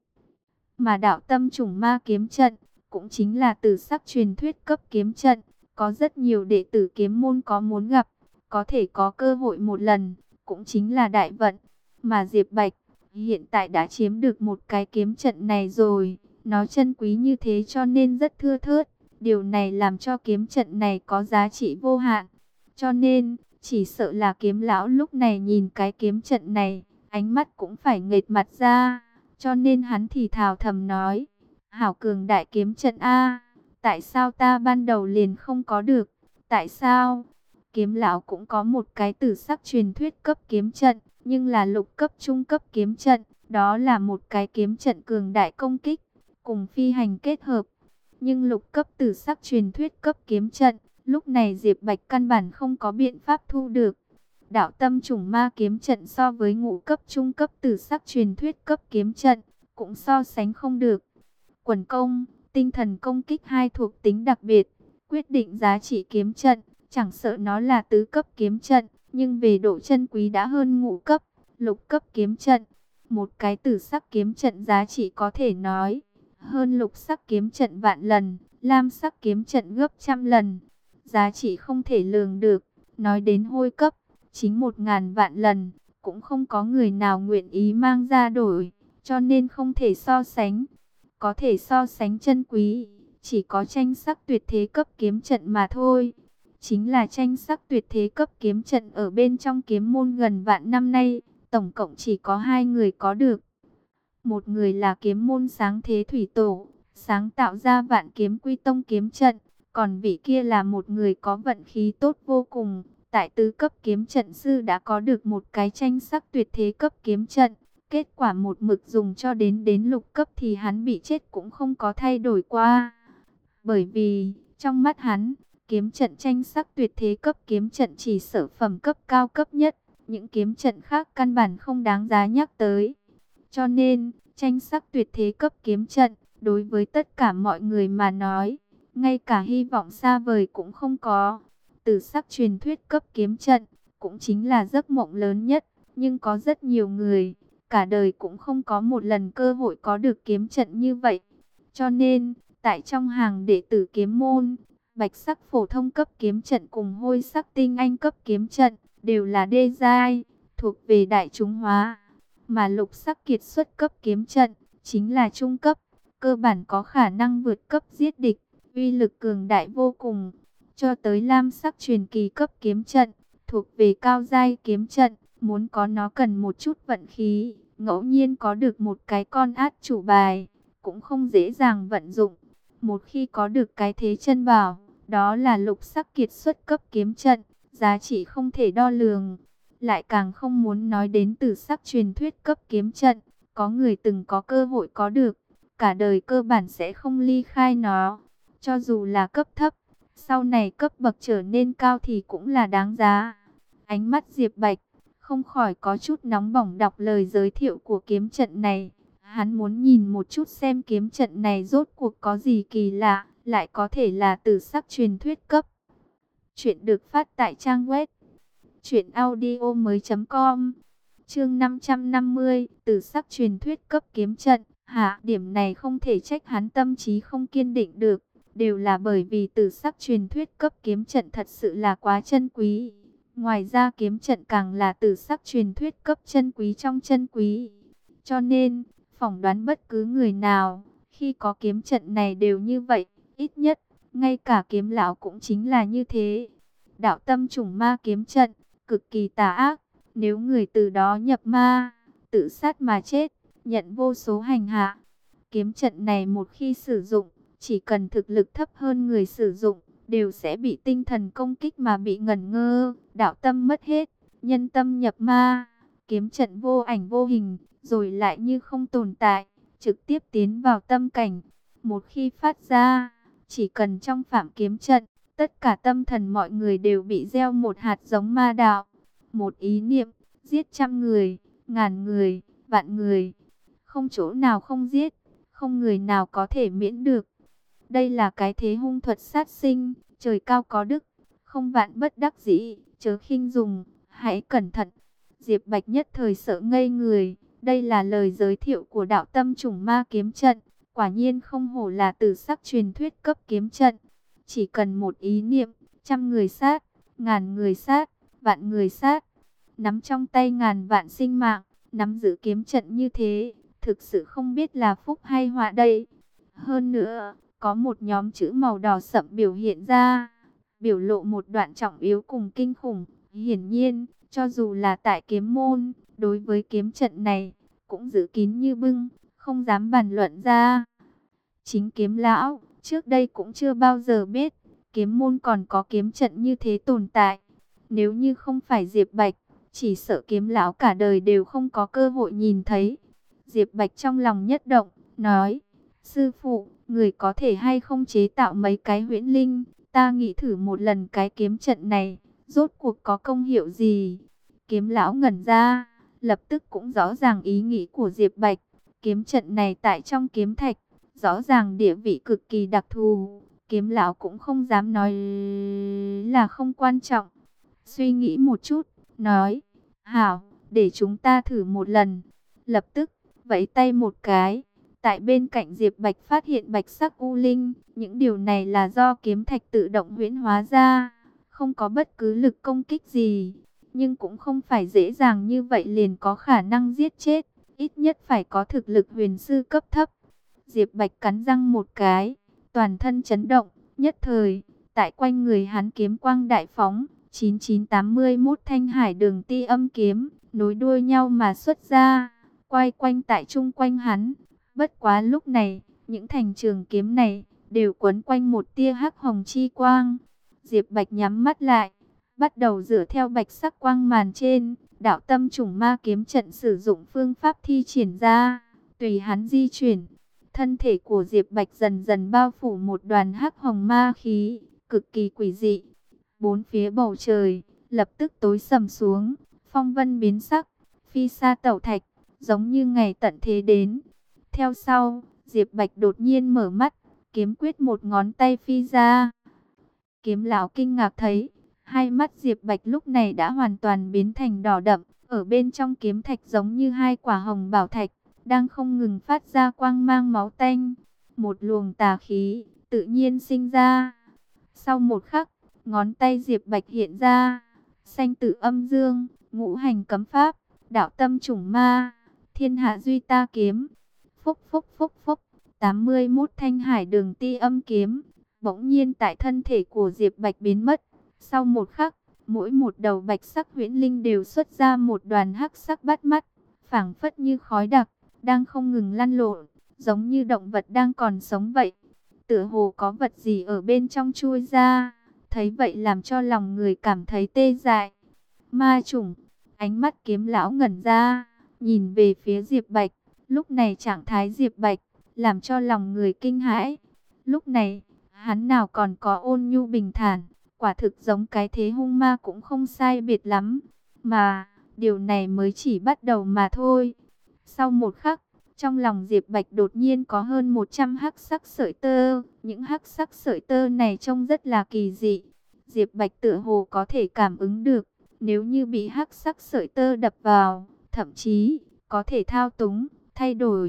Mà đạo tâm chủng ma kiếm trận, cũng chính là tử sắc truyền thuyết cấp kiếm trận, có rất nhiều đệ tử kiếm môn có muốn gặp, có thể có cơ hội một lần, cũng chính là đại vận. Mà Diệp Bạch, hiện tại đã chiếm được một cái kiếm trận này rồi, nó chân quý như thế cho nên rất thưa thớt. Điều này làm cho kiếm trận này có giá trị vô hạn. Cho nên, chỉ sợ là kiếm lão lúc này nhìn cái kiếm trận này, ánh mắt cũng phải nghệt mặt ra. Cho nên hắn thì thào thầm nói, hảo cường đại kiếm trận A, tại sao ta ban đầu liền không có được, tại sao? Kiếm lão cũng có một cái tử sắc truyền thuyết cấp kiếm trận, nhưng là lục cấp trung cấp kiếm trận, đó là một cái kiếm trận cường đại công kích, cùng phi hành kết hợp. Nhưng lục cấp tử sắc truyền thuyết cấp kiếm trận, lúc này Diệp Bạch căn bản không có biện pháp thu được. Đạo tâm chủng ma kiếm trận so với ngũ cấp trung cấp tử sắc truyền thuyết cấp kiếm trận, cũng so sánh không được. Quần công, tinh thần công kích hai thuộc tính đặc biệt, quyết định giá trị kiếm trận, chẳng sợ nó là tứ cấp kiếm trận, nhưng về độ chân quý đã hơn ngũ cấp, lục cấp kiếm trận. Một cái tử sắc kiếm trận giá trị có thể nói hơn lục sắc kiếm trận vạn lần, lam sắc kiếm trận gấp trăm lần. Giá trị không thể lường được, nói đến hôi cấp, chính 1000 vạn lần, cũng không có người nào nguyện ý mang ra đổi, cho nên không thể so sánh. Có thể so sánh chân quý, chỉ có tranh sắc tuyệt thế cấp kiếm trận mà thôi. Chính là tranh sắc tuyệt thế cấp kiếm trận ở bên trong kiếm môn gần vạn năm nay, tổng cộng chỉ có 2 người có được. Một người là kiếm môn Sáng Thế Thủy Tổ, sáng tạo ra Vạn Kiếm Quy Tông kiếm trận, còn vị kia là một người có vận khí tốt vô cùng, tại tứ cấp kiếm trận sư đã có được một cái tranh sắc tuyệt thế cấp kiếm trận. Kết quả một mực dùng cho đến lục cấp thì hắn bị chết cũng không có thay đổi qua. Bởi vì, trong mắt hắn, kiếm trận tranh sắc tuyệt thế cấp kiếm trận chỉ sở phẩm cấp cao cấp nhất, những kiếm trận khác căn bản không đáng giá nhắc tới. Cho nên, tranh sắc tuyệt thế cấp kiếm trận, đối với tất cả mọi người mà nói, ngay cả hy vọng xa vời cũng không có. Tử sắc truyền thuyết cấp kiếm trận, cũng chính là giấc mộng lớn nhất, nhưng có rất nhiều người, cả đời cũng không có một lần cơ hội có được kiếm trận như vậy. Cho nên, tại trong hàng đệ tử kiếm môn, bạch sắc phổ thông cấp kiếm trận cùng hôi sắc tinh anh cấp kiếm trận, đều là đê giai, thuộc về đại chúng hóa. Mà lục sắc kiệt xuất cấp kiếm trận, chính là trung cấp, cơ bản có khả năng vượt cấp giết địch, uy lực cường đại vô cùng. Cho tới lam sắc truyền kỳ cấp kiếm trận, thuộc về cao giai kiếm trận, muốn có nó cần một chút vận khí, ngẫu nhiên có được một cái con át chủ bài, cũng không dễ dàng vận dụng. Một khi có được cái thế chân bảo, đó là lục sắc kiệt xuất cấp kiếm trận, giá trị không thể đo lường. Lại càng không muốn nói đến tử sắc truyền thuyết cấp kiếm trận, có người từng có cơ hội có được, cả đời cơ bản sẽ không ly khai nó. Cho dù là cấp thấp, sau này cấp bậc trở nên cao thì cũng là đáng giá. Ánh mắt Diệp Bạch không khỏi có chút nóng bỏng đọc lời giới thiệu của kiếm trận này. Hắn muốn nhìn một chút xem kiếm trận này rốt cuộc có gì kỳ lạ, lại có thể là tử sắc truyền thuyết cấp. Chuyện được phát tại trang web truyệnaudiomoi.com. Chương 550, tử sắc truyền thuyết cấp kiếm trận. Hạ, điểm này không thể trách hắn tâm trí không kiên định được, đều là bởi vì tử sắc truyền thuyết cấp kiếm trận thật sự là quá chân quý. Ngoài ra kiếm trận càng là tử sắc truyền thuyết cấp chân quý trong chân quý. Cho nên, phỏng đoán bất cứ người nào, khi có kiếm trận này đều như vậy, ít nhất, ngay cả kiếm lão cũng chính là như thế. Đạo tâm trùng ma kiếm trận, cực kỳ tà ác, nếu người từ đó nhập ma, tự sát mà chết, nhận vô số hành hạ. Kiếm trận này một khi sử dụng, chỉ cần thực lực thấp hơn người sử dụng, đều sẽ bị tinh thần công kích mà bị ngẩn ngơ, đạo tâm mất hết, nhân tâm nhập ma. Kiếm trận vô ảnh vô hình, rồi lại như không tồn tại, trực tiếp tiến vào tâm cảnh. Một khi phát ra, chỉ cần trong phạm kiếm trận, tất cả tâm thần mọi người đều bị gieo một hạt giống ma đạo. Một ý niệm, giết trăm người, ngàn người, vạn người. Không chỗ nào không giết, không người nào có thể miễn được. Đây là cái thế hung thuật sát sinh, trời cao có đức, không vạn bất đắc dĩ, chớ khinh dùng, hãy cẩn thận. Diệp Bạch nhất thời sợ ngây người, đây là lời giới thiệu của đạo tâm trùng ma kiếm trận, quả nhiên không hổ là tử sắc truyền thuyết cấp kiếm trận. Chỉ cần một ý niệm, trăm người sát, ngàn người sát, vạn người sát, nắm trong tay ngàn vạn sinh mạng, nắm giữ kiếm trận như thế, thực sự không biết là phúc hay họa đây. Hơn nữa, có một nhóm chữ màu đỏ sậm biểu hiện ra, biểu lộ một đoạn trọng yếu cùng kinh khủng. Hiển nhiên, cho dù là tại kiếm môn, đối với kiếm trận này, cũng giữ kín như bưng, không dám bàn luận ra. Chính kiếm lão, trước đây cũng chưa bao giờ biết, kiếm môn còn có kiếm trận như thế tồn tại. Nếu như không phải Diệp Bạch, chỉ sợ kiếm lão cả đời đều không có cơ hội nhìn thấy. Diệp Bạch trong lòng nhất động, nói, sư phụ, người có thể hay không chế tạo mấy cái huyễn linh, ta nghĩ thử một lần cái kiếm trận này, rốt cuộc có công hiệu gì. Kiếm lão ngẩn ra, lập tức cũng rõ ràng ý nghĩ của Diệp Bạch. Kiếm trận này tại trong kiếm thạch, rõ ràng địa vị cực kỳ đặc thù. Kiếm lão cũng không dám nói là không quan trọng. Suy nghĩ một chút, nói, hảo, để chúng ta thử một lần. Lập tức, vẫy tay một cái. Tại bên cạnh Diệp Bạch phát hiện bạch sắc u linh. Những điều này là do kiếm thạch tự động huyễn hóa ra. Không có bất cứ lực công kích gì. Nhưng cũng không phải dễ dàng như vậy liền có khả năng giết chết. Ít nhất phải có thực lực huyền sư cấp thấp. Diệp Bạch cắn răng một cái. Toàn thân chấn động. Nhất thời, tại quanh người hắn kiếm quang đại phóng. 9981 thanh hải đường ti âm kiếm. Nối đuôi nhau mà xuất ra. Quay quanh tại chung quanh hắn. Bất quá lúc này, những thành trường kiếm này đều quấn quanh một tia hắc hồng chi quang. Diệp Bạch nhắm mắt lại, bắt đầu dựa theo bạch sắc quang màn trên, đạo tâm trùng ma kiếm trận sử dụng phương pháp thi triển ra, tùy hắn di chuyển. Thân thể của Diệp Bạch dần dần bao phủ một đoàn hắc hồng ma khí, cực kỳ quỷ dị. Bốn phía bầu trời lập tức tối sầm xuống, phong vân biến sắc, phi sa tẩu thạch, giống như ngày tận thế đến. Theo sau, Diệp Bạch đột nhiên mở mắt, kiếm quyết một ngón tay phi ra. Kiếm lão kinh ngạc thấy, hai mắt Diệp Bạch lúc này đã hoàn toàn biến thành đỏ đậm, ở bên trong kiếm thạch giống như hai quả hồng bảo thạch, đang không ngừng phát ra quang mang máu tanh. Một luồng tà khí tự nhiên sinh ra. Sau một khắc, ngón tay Diệp Bạch hiện ra, sanh tử âm dương, ngũ hành cấm pháp, đạo tâm trùng ma, thiên hạ duy ta kiếm. Phúc phúc phúc phúc, 81 thanh hải đường ti âm kiếm, bỗng nhiên tại thân thể của Diệp Bạch biến mất. Sau một khắc, mỗi một đầu bạch sắc huyễn linh đều xuất ra một đoàn hắc sắc bắt mắt, phảng phất như khói đặc, đang không ngừng lăn lộn, giống như động vật đang còn sống vậy. Tựa hồ có vật gì ở bên trong chui ra, thấy vậy làm cho lòng người cảm thấy tê dại. Ma chủng, ánh mắt kiếm lão ngẩn ra, nhìn về phía Diệp Bạch. Lúc này trạng thái Diệp Bạch làm cho lòng người kinh hãi. Lúc này, hắn nào còn có ôn nhu bình thản, quả thực giống cái thế hung ma cũng không sai biệt lắm. Mà, điều này mới chỉ bắt đầu mà thôi. Sau một khắc, trong lòng Diệp Bạch đột nhiên có hơn 100 hắc sắc sợi tơ. Những hắc sắc sợi tơ này trông rất là kỳ dị. Diệp Bạch tựa hồ có thể cảm ứng được, nếu như bị hắc sắc sợi tơ đập vào, thậm chí có thể thao túng, thay đổi.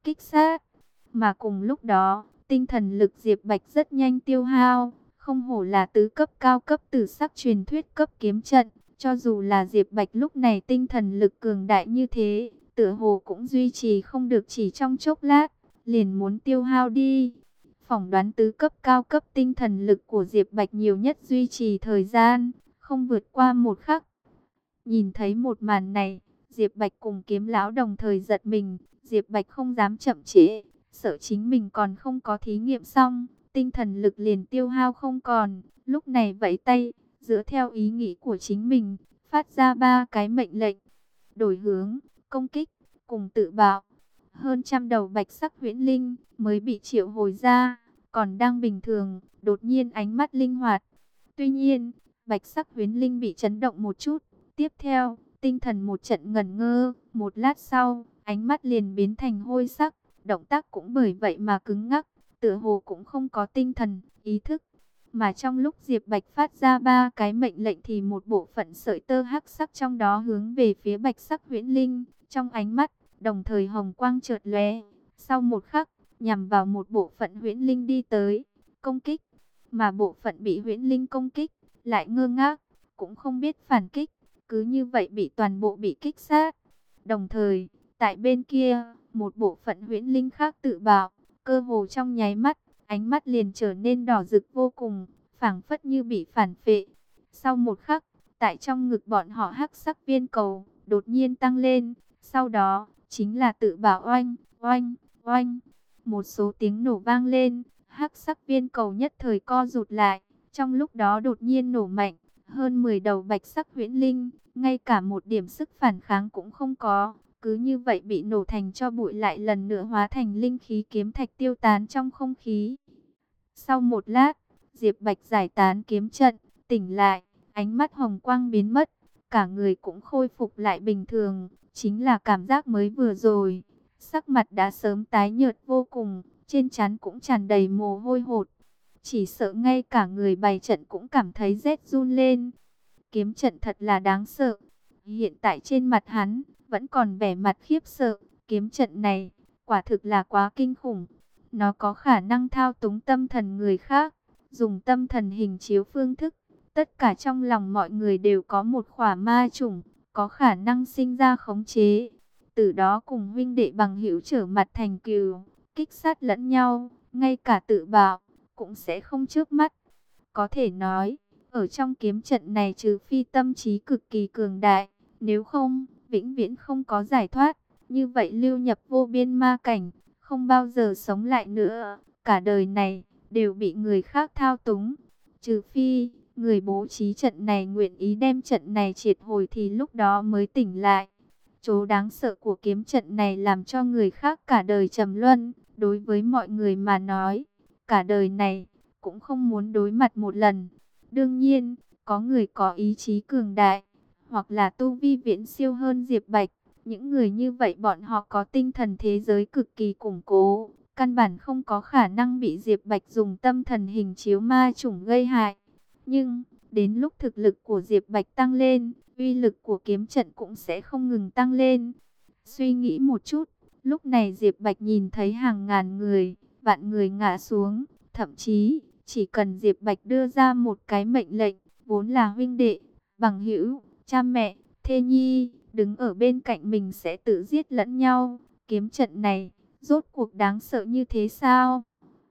kích sát. Mà cùng lúc đó, tinh thần lực Diệp Bạch rất nhanh tiêu hao, không hổ là tứ cấp cao cấp tử sắc truyền thuyết cấp kiếm trận, cho dù là Diệp Bạch lúc này tinh thần lực cường đại như thế, tựa hồ cũng duy trì không được, chỉ trong chốc lát, liền muốn tiêu hao đi. Phỏng đoán tứ cấp cao cấp tinh thần lực của Diệp Bạch nhiều nhất duy trì thời gian, không vượt qua một khắc. Nhìn thấy một màn này, Diệp Bạch cùng Kiếm lão đồng thời giật mình, Diệp Bạch không dám chậm trễ, sợ chính mình còn không có thí nghiệm xong, tinh thần lực liền tiêu hao không còn, lúc này vẫy tay, dựa theo ý nghĩ của chính mình, phát ra 3 cái mệnh lệnh, đổi hướng, công kích, cùng tự bạo. Hơn trăm đầu bạch sắc huyễn linh mới bị triệu hồi ra, còn đang bình thường, đột nhiên ánh mắt linh hoạt. Tuy nhiên, bạch sắc huyễn linh bị chấn động một chút, tiếp theo, tinh thần một trận ngẩn ngơ, một lát sau, ánh mắt liền biến thành hôi sắc, động tác cũng bởi vậy mà cứng ngắc, tựa hồ cũng không có tinh thần, ý thức. Mà trong lúc Diệp Bạch phát ra 3 cái mệnh lệnh thì một bộ phận sợi tơ hắc sắc trong đó hướng về phía bạch sắc huyễn linh, trong ánh mắt, đồng thời hồng quang chợt lóe. Sau một khắc, nhằm vào một bộ phận huyễn linh đi tới, công kích. Mà bộ phận bị huyễn linh công kích, lại ngơ ngác, cũng không biết phản kích, cứ như vậy bị toàn bộ bị kích sát. Đồng thời, tại bên kia, một bộ phận huyễn linh khác tự bạo, cơ hồ trong nháy mắt, ánh mắt liền trở nên đỏ rực vô cùng, phảng phất như bị phản phệ. Sau một khắc, tại trong ngực bọn họ hắc sắc viên cầu đột nhiên tăng lên, sau đó chính là tự bạo oanh, oanh, oanh. Một số tiếng nổ vang lên, hắc sắc viên cầu nhất thời co rụt lại, trong lúc đó đột nhiên nổ mạnh, hơn 10 đầu bạch sắc huyễn linh, ngay cả một điểm sức phản kháng cũng không có, cứ như vậy bị nổ thành tro bụi, lại lần nữa hóa thành linh khí kiếm thạch tiêu tán trong không khí. Sau một lát, Diệp Bạch giải tán kiếm trận, tỉnh lại, ánh mắt hồng quang biến mất, cả người cũng khôi phục lại bình thường, chính là cảm giác mới vừa rồi. Sắc mặt đã sớm tái nhợt vô cùng, trên trán cũng tràn đầy mồ hôi hột. Chỉ sợ ngay cả người bày trận cũng cảm thấy rét run lên. Kiếm trận thật là đáng sợ. Hiện tại trên mặt hắn vẫn còn vẻ mặt khiếp sợ. Kiếm trận này quả thực là quá kinh khủng. Nó có khả năng thao túng tâm thần người khác, dùng tâm thần hình chiếu phương thức. Tất cả trong lòng mọi người đều có một khỏa ma chủng, có khả năng sinh ra khống chế. Từ đó cùng huynh đệ bằng hữu trở mặt thành cừu, kích sát lẫn nhau, ngay cả tự bạo cũng sẽ không chớp mắt. Có thể nói, ở trong kiếm trận này trừ phi tâm trí cực kỳ cường đại, nếu không, vĩnh viễn không có giải thoát. Như vậy lưu nhập vô biên ma cảnh, không bao giờ sống lại nữa, cả đời này đều bị người khác thao túng. Trừ phi, người bố trí trận này nguyện ý đem trận này triệt hồi thì lúc đó mới tỉnh lại. Chỗ đáng sợ của kiếm trận này làm cho người khác cả đời trầm luân, đối với mọi người mà nói, cả đời này cũng không muốn đối mặt một lần. Đương nhiên, có người có ý chí cường đại, hoặc là tu vi viễn siêu hơn Diệp Bạch. Những người như vậy bọn họ có tinh thần thế giới cực kỳ củng cố, căn bản không có khả năng bị Diệp Bạch dùng tâm thần hình chiếu ma chủng gây hại. Nhưng, đến lúc thực lực của Diệp Bạch tăng lên, uy lực của kiếm trận cũng sẽ không ngừng tăng lên. Suy nghĩ một chút, lúc này Diệp Bạch nhìn thấy hàng ngàn người, vạn người ngã xuống, thậm chí, chỉ cần Diệp Bạch đưa ra một cái mệnh lệnh, vốn là huynh đệ, bằng hữu, cha mẹ, thê nhi, đứng ở bên cạnh mình sẽ tự giết lẫn nhau. Kiếm trận này, rốt cuộc đáng sợ như thế sao?